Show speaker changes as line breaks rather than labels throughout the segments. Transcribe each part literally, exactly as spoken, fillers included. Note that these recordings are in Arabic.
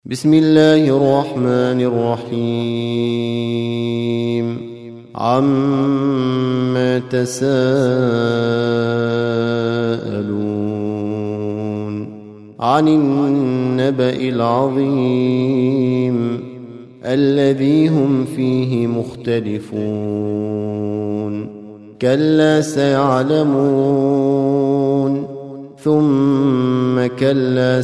بسم الله الرحمن الرحيم عما تساءلون عن النبأ العظيم الذي هم فيه مختلفون كلا سيعلمون ثم كلا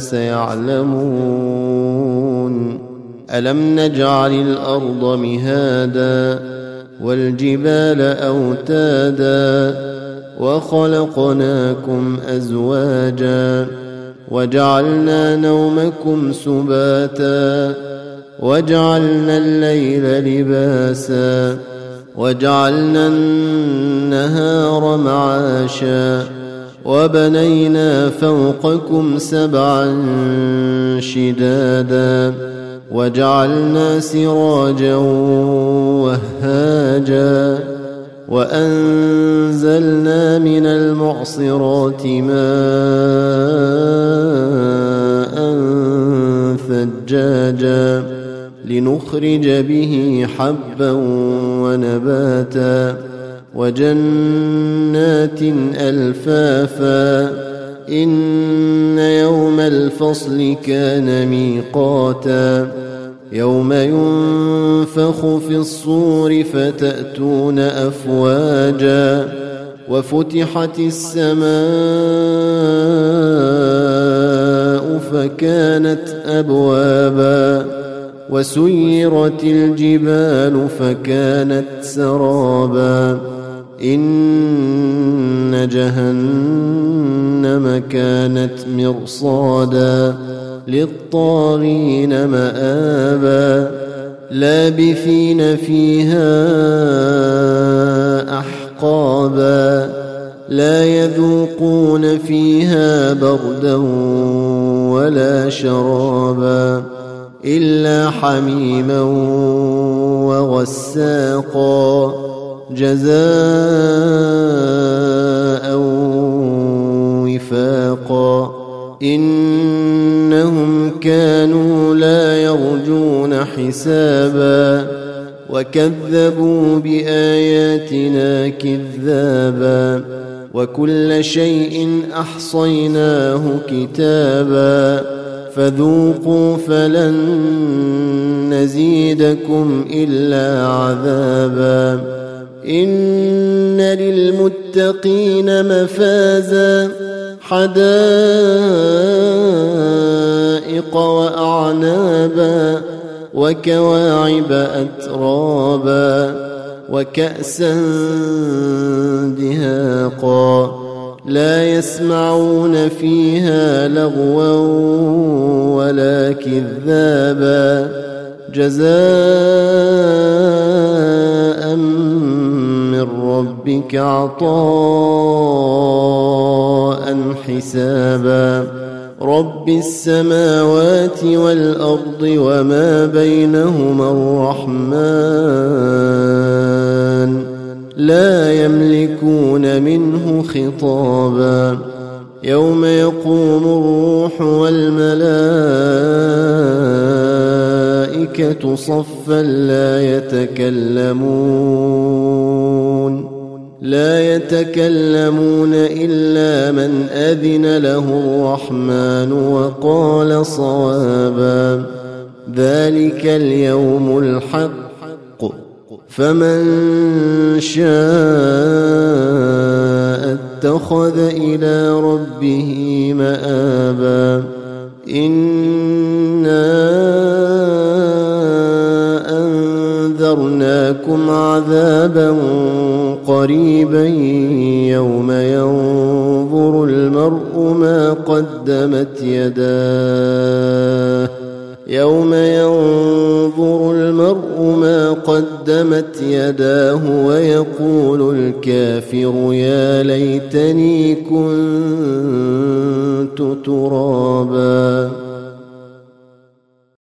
سيعلمون ألم نجعل الأرض مهادا والجبال أوتادا وخلقناكم أزواجا وجعلنا نومكم سباتا وجعلنا الليل لباسا وجعلنا النهار معاشا وبنينا فوقكم سبعا شدادا وجعلنا سراجا وهاجا وأنزلنا من المعصرات ماء ثجاجا لنخرج به حبا ونباتا وجنات ألفافا إن يوم الفصل كان ميقاتا يوم ينفخ في الصور فتأتون أفواجا وفتحت السماء فكانت أبوابا وسيرت الجبال فكانت سرابا إن جهنم كانت مرصادا للطاغين مآبا لابثين فيها أحقابا لا يذوقون فيها بردا ولا شرابا إلا حميما وغساقا جزاء وفاقا إنهم كانوا لا يرجون حسابا وكذبوا بآياتنا كذابا وكل شيء أحصيناه كتابا فذوقوا فلن نزيدكم إلا عذابا إن للمتقين مفازا حدائق وأعنابا وكواعب أترابا وكأسا دهاقا لا يسمعون فيها لغوا ولا كذابا جزاء من ربك عطاء حسابا رب السماوات والأرض وما بينهما الرحمن لا يملكون منه خطابا يوم يقوم الروح والملائكة صفا لا يتكلمون لا يتكلمون إلا من أذن له الرحمن وقال صوابا ذلك اليوم الحق فمن شاء اتخذ إلى ربه مآبا إنا أنذرناكم عذابا قريبا يوم ينظر المرء ما قدمت يداه يوم ينظر المرء ما قدمت يداه ويقول الكافر يا ليتني كنت ترابا.